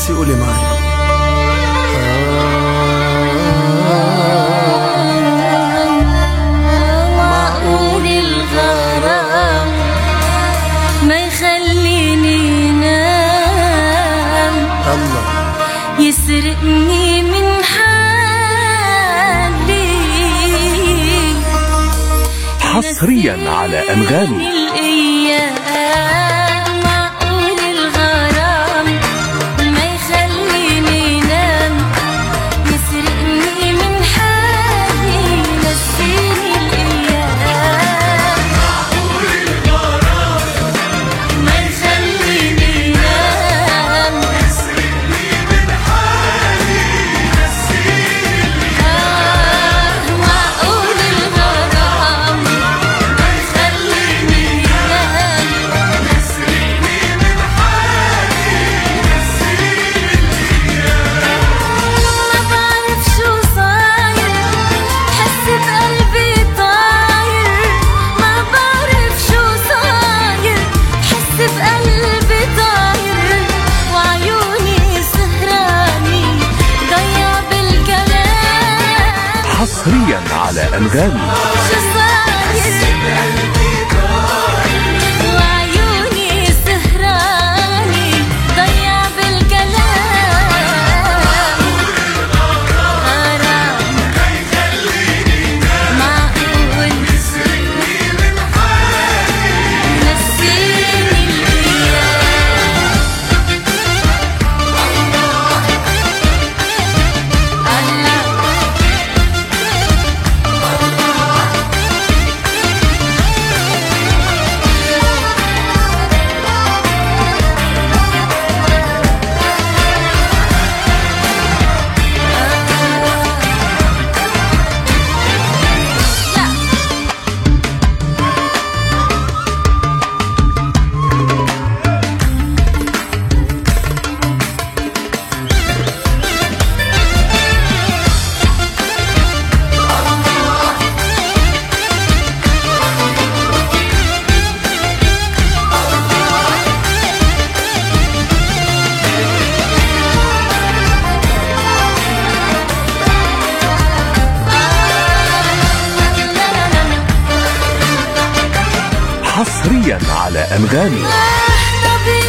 بس قولي معايا. معقول الغرام ما يخليني نام، الله يسرقني من حالي. حصريا على أنغامي. معقول الغرام ما يخليني نام، يسرقني من حالي، نسيني الأيام. معقول الغرام ما يخليني نام، يسرقني من حالي، نسيني الأيام. معقول الغرام ما يخليني نام، يسرقني من حالي، نسيني الأيام. ما بعرف شو صاير، حس بقلبي طاير. ما بعرف شو صاير، حس بقلبي طاير. وعيوني سهراني ضيع بالكلام. حصريا على أنغامي. شو صاير، وعيوني سهراني ضيع بالكلام. غرام معقول يسرقني من حالي، نسيني الأيام. حصريا على أنغامي. طبيعي